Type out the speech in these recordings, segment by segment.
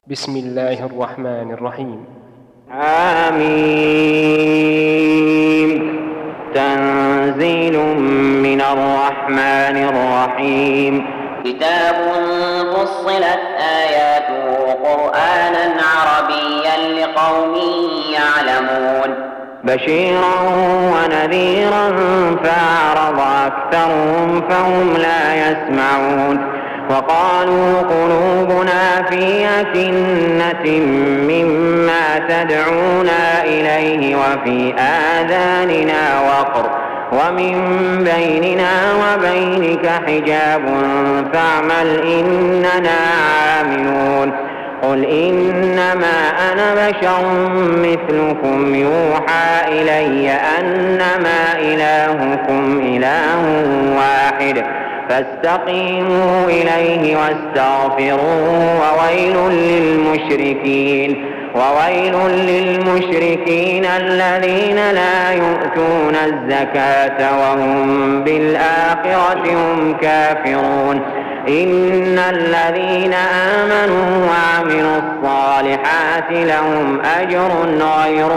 بسم الله الرحمن الرحيم. آمين. تنزيل من الرحمن الرحيم. كتاب فصلت آياته قرآنا عربيا لقوم يعلمون بشيرا ونذيرا فأعرض أكثرهم فهم لا يسمعون. وقالوا قلوبنا في أكنة مما تدعونا إليه وفي آذاننا وقر ومن بيننا وبينك حجاب فاعمل إننا عاملون. قل إنما أنا بشر مثلكم يوحى إلي أنما إلهكم إله واحد فاستقيموا إليه واستغفروه وويل للمشركين الذين لا يؤتون الزكاة وهم بالآخرة هم كافرون. إن الذين آمنوا وعملوا الصالحات لهم أجر غير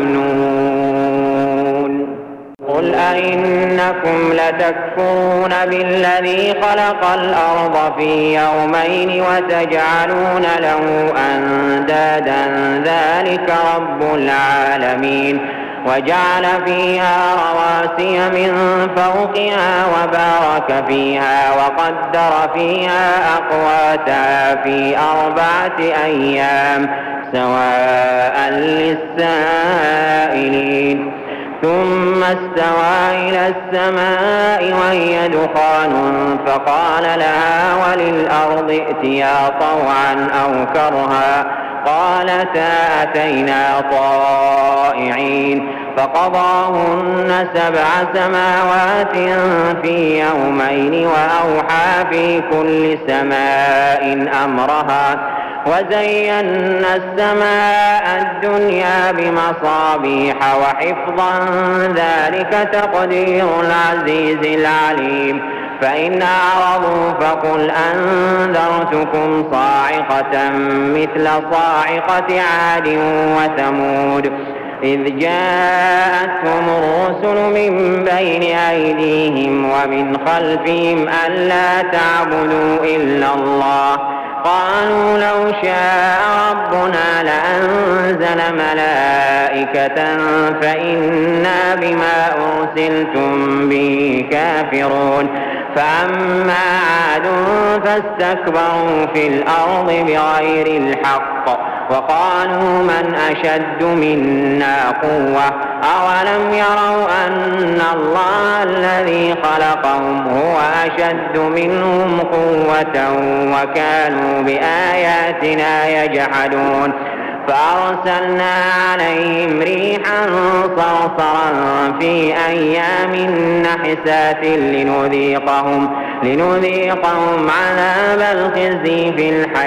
ممنون. قل أئنكم لتكفرون بالذي خلق الأرض في يومين وتجعلون له أندادا ذلك رب العالمين. وجعل فيها رواسي من فوقها وبارك فيها وقدر فيها أقواتها في 4 أيام سواء للسائلين. ثم استوى إلى السماء وهي دخان فقال لها وللأرض ائتيا طوعا أو كرها قالتا أتينا طائعين. فقضاهن 7 سماوات في يومين وأوحى في كل سماء أمرها وزينا السماء الدنيا بمصابيح وحفظا ذلك تقدير العزيز العليم. فإن أعرضوا فقل أنذرتكم صاعقة مثل صاعقة عاد وثمود إذ جاءتهم الرسل من بين أيديهم ومن خلفهم ألا تعبدوا إلا الله قالوا لو شاء ربنا لأنزل ملائكة فإنا بما أرسلتم به كافرون. فأما عاد فاستكبروا في الأرض بغير الحق وقالوا من أشد منا قوة أولم يروا أن الله الذي خلقهم هو أشد منهم قوة وكانوا بآياتنا يجحدون. فأرسلنا عليهم ريحا صرصرا في أيام نحسات لنذيقهم عذاب الخزي في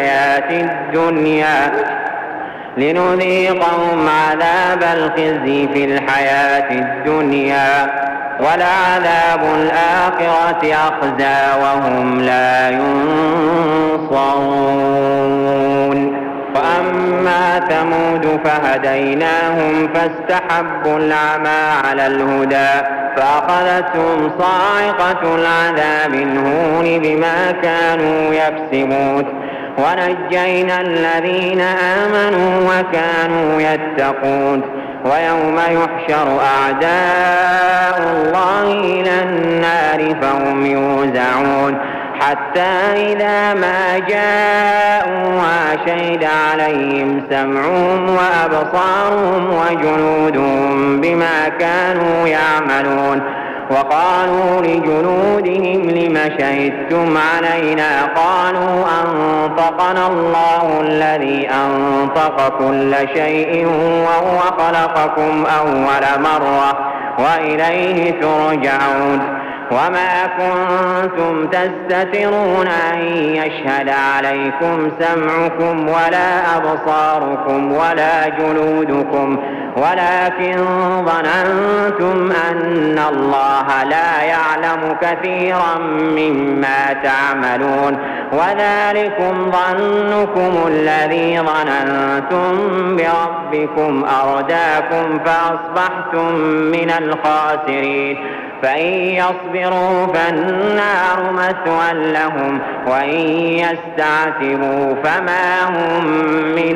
الحياة الدنيا ولعذاب الآخرة أخزى وهم لا ينصرون. وأما ثمود فهديناهم فاستحبوا العمى على الهدى فأخذتهم صاعقة العذاب الهون بما كانوا يكسبون. ونجينا الذين آمنوا وكانوا يتقون. ويوم يحشر أعداء الله إلى النار فهم يوزعون حتى إذا ما جاءوها شهد عليهم سمعهم وأبصارهم وجلودهم بما كانوا يعملون. وقالوا لجلودهم لم شهدتم علينا قالوا أنطقنا الله الذي أنطق كل شيء وهو خلقكم أول مرة وإليه ترجعون. وما كنتم تستترون أن يشهد عليكم سمعكم ولا أبصاركم ولا جلودكم ولكن ظننتم أن الله لا يعلم كثيرا مما تعملون وذلكم ظنكم الذي ظننتم بربكم أرداكم فأصبحتم من الخاسرين فإن يصبروا فالنار مثوى لهم وإن يستعتبوا فما هم من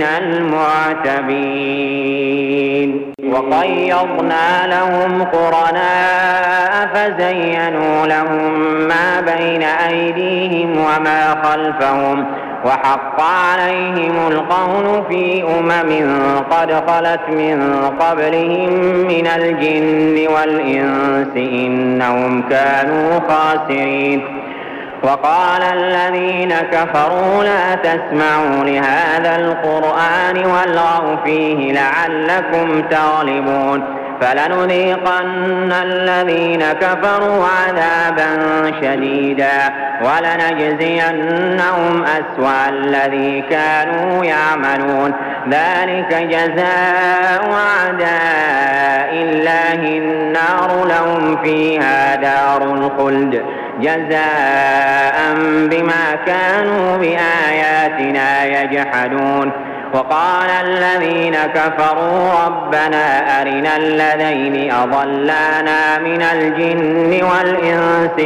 المعتبين وقيضنا لهم قرناء فزينوا لهم ما بين أيديهم وما خلفهم وحق عليهم القول في قد خلت من قبلهم من الجن والإنس إنهم كانوا خاسرين وقال الذين كفروا لا تسمعوا لهذا القرآن والغوا فيه لعلكم تغلبون فلنذيقن الذين كفروا عذابا شديدا ولنجزينهم أسوأ الذي كانوا يعملون ذلك جزاء أعداء الله النار لهم فيها دار الخلد جزاء بما كانوا بآياتنا يجحدون وقال الذين كفروا ربنا أرنا الذين أضلانا من الجن والإنس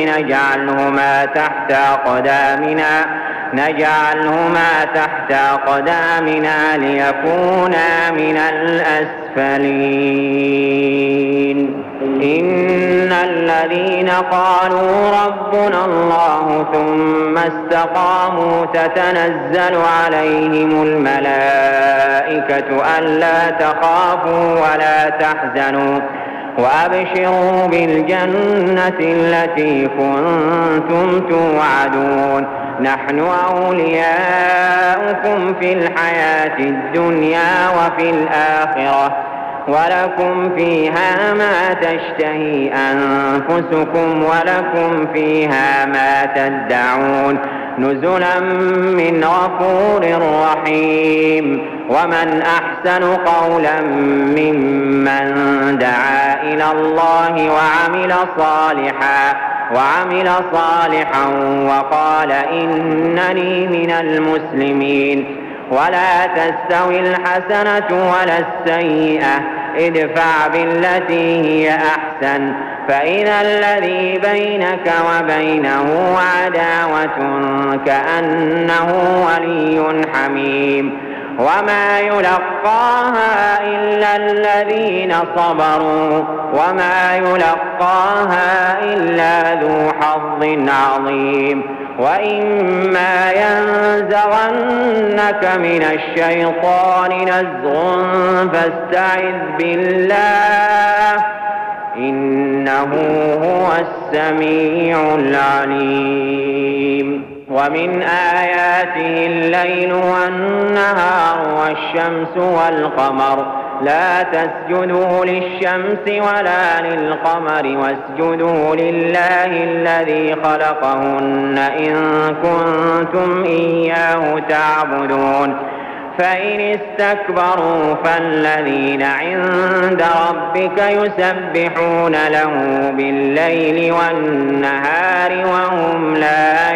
نجعلهما تحت أقدامنا ليكونا من الأسفلين إن الذين قالوا ربنا الله ثم استقاموا تتنزل عليهم الملائكة ألا تخافوا ولا تحزنوا وأبشروا بالجنة التي كنتم توعدون نحن أولياؤكم في الحياة الدنيا وفي الآخرة ولكم فيها ما تشتهي أنفسكم ولكم فيها ما تدعون نزلا من غفور رحيم ومن أحسن قولا ممن دعا إلى الله وعمل صالحا وقال إنني من المسلمين ولا تستوي الحسنة ولا السيئة ادفع بالتي هي أحسن فإذا الذي بينك وبينه عداوة كأنه ولي حميم وما يلقاها إلا الذين صبروا وما يلقاها إلا ذو حظ عظيم وإما ينزغنك من الشيطان نزغ فاستعذ بالله إنه هو السميع العليم ومن آياته الليل والنهار والشمس والقمر لا تسجدوا للشمس ولا للقمر واسجدوا لله الذي خلقهن إن كنتم إياه تعبدون فإن استكبروا فالذين عند ربك يسبحون له بالليل والنهار وهم لا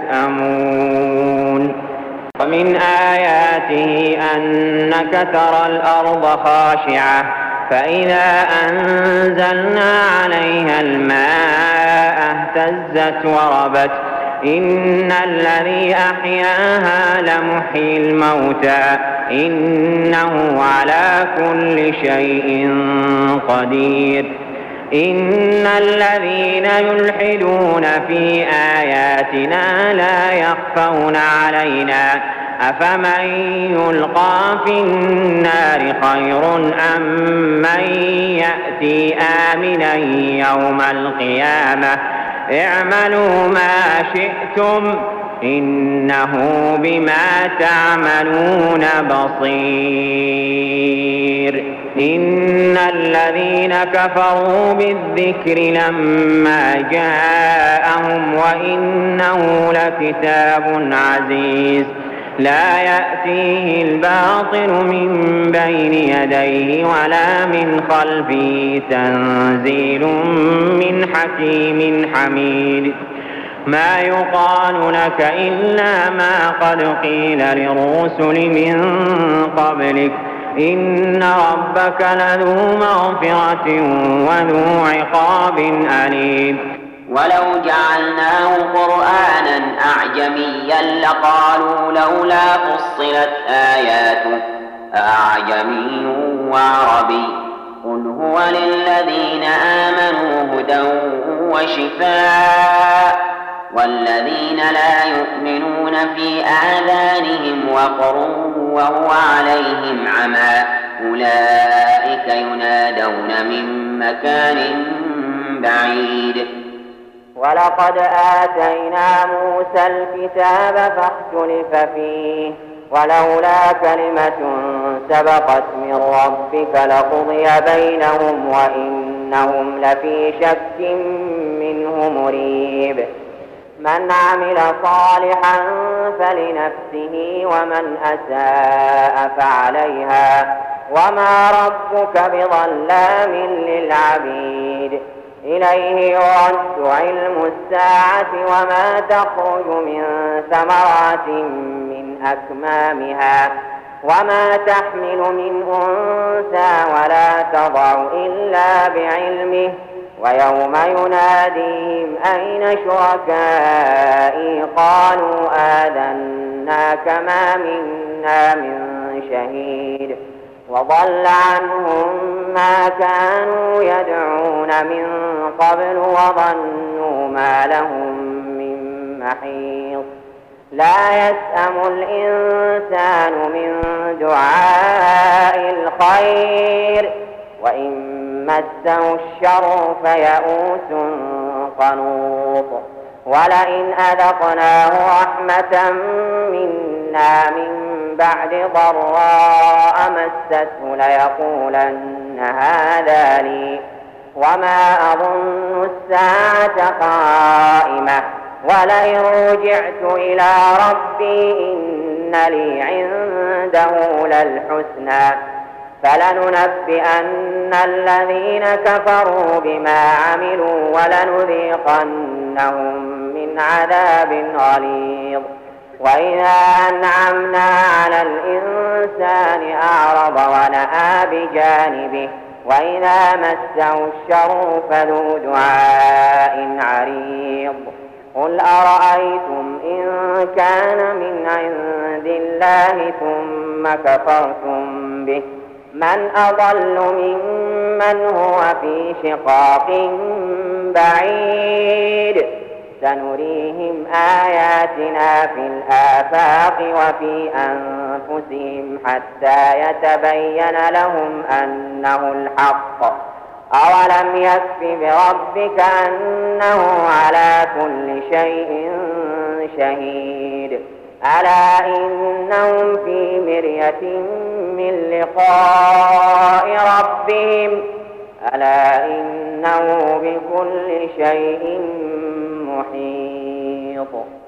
يسأمون ومن آياته أنك ترى الأرض خاشعة فإذا أنزلنا عليها الماء اهتزت وربت إن الذي أحياها لمحيي الموتى إنه على كل شيء قدير إن الذين يلحدون في آياتنا لا يخفون علينا أفمن يلقى في النار خير أم من يأتي آمنا يوم القيامة اعملوا ما شئتم إنه بما تعملون بصير إن الذين كفروا بالذكر لما جاءهم وإنه لكتاب عزيز لا يأتيه الباطل من بين يديه ولا من خلفه تنزيل من حكيم حميد ما يقال لك إلا ما قد قيل للرسل من قبلك إن ربك لذو مغفرة وذو عقاب أليم ولو جعلناه قرآنا أعجميا لقالوا لولا فصلت آياته أعجمي وعربي قل هو للذين آمنوا هدى وشفاء والذين لا يؤمنون في آذانهم وقر وهو عليهم عمى أولئك ينادون من مكان بعيد ولقد آتينا موسى الكتاب فاختلف فيه ولولا كلمة سبقت من ربك لقضي بينهم وإنهم لفي شك منه مريب من عمل صالحا فلنفسه ومن أساء فعليها وما ربك بظلام للعبيد إليه يرد علم الساعة وما تخرج من ثمرات من أكمامها وما تحمل من أنثى ولا تضع إلا بعلمه ويوم يناديهم أين شركائي قالوا آذناك ما منا من شهيد وضل عنهم ما كانوا يدعون من قبل وظنوا ما لهم من محيص لا يسأم الإنسان من دعاء الخير وإن مسه الشر فيئوس قنوط ولئن أذقناه رحمة منا من بعد ضراء مسته ليقولن هذا لي وما أظن الساعة قائمة ولئن رجعت إلى ربي إن لي عنده للحسنى فلننبئن الذين كفروا بما عملوا ولنذيقنهم من عذاب غليظ وإذا أنعمنا على الإنسان أعرض ونأى بجانبه وإذا مسه الشر فذو دعاء عريض قل أرأيتم إن كان من عند الله ثم كفرتم به من أضل ممن هو في شقاق بعيد سنريهم آياتنا في الآفاق وفي أنفسهم حتى يتبين لهم أنه الحق أولم يكف بربك أنه على كل شيء شهيد ألا إنهم في مرية من لقاء ربهم ألا إنه بكل شيء محيط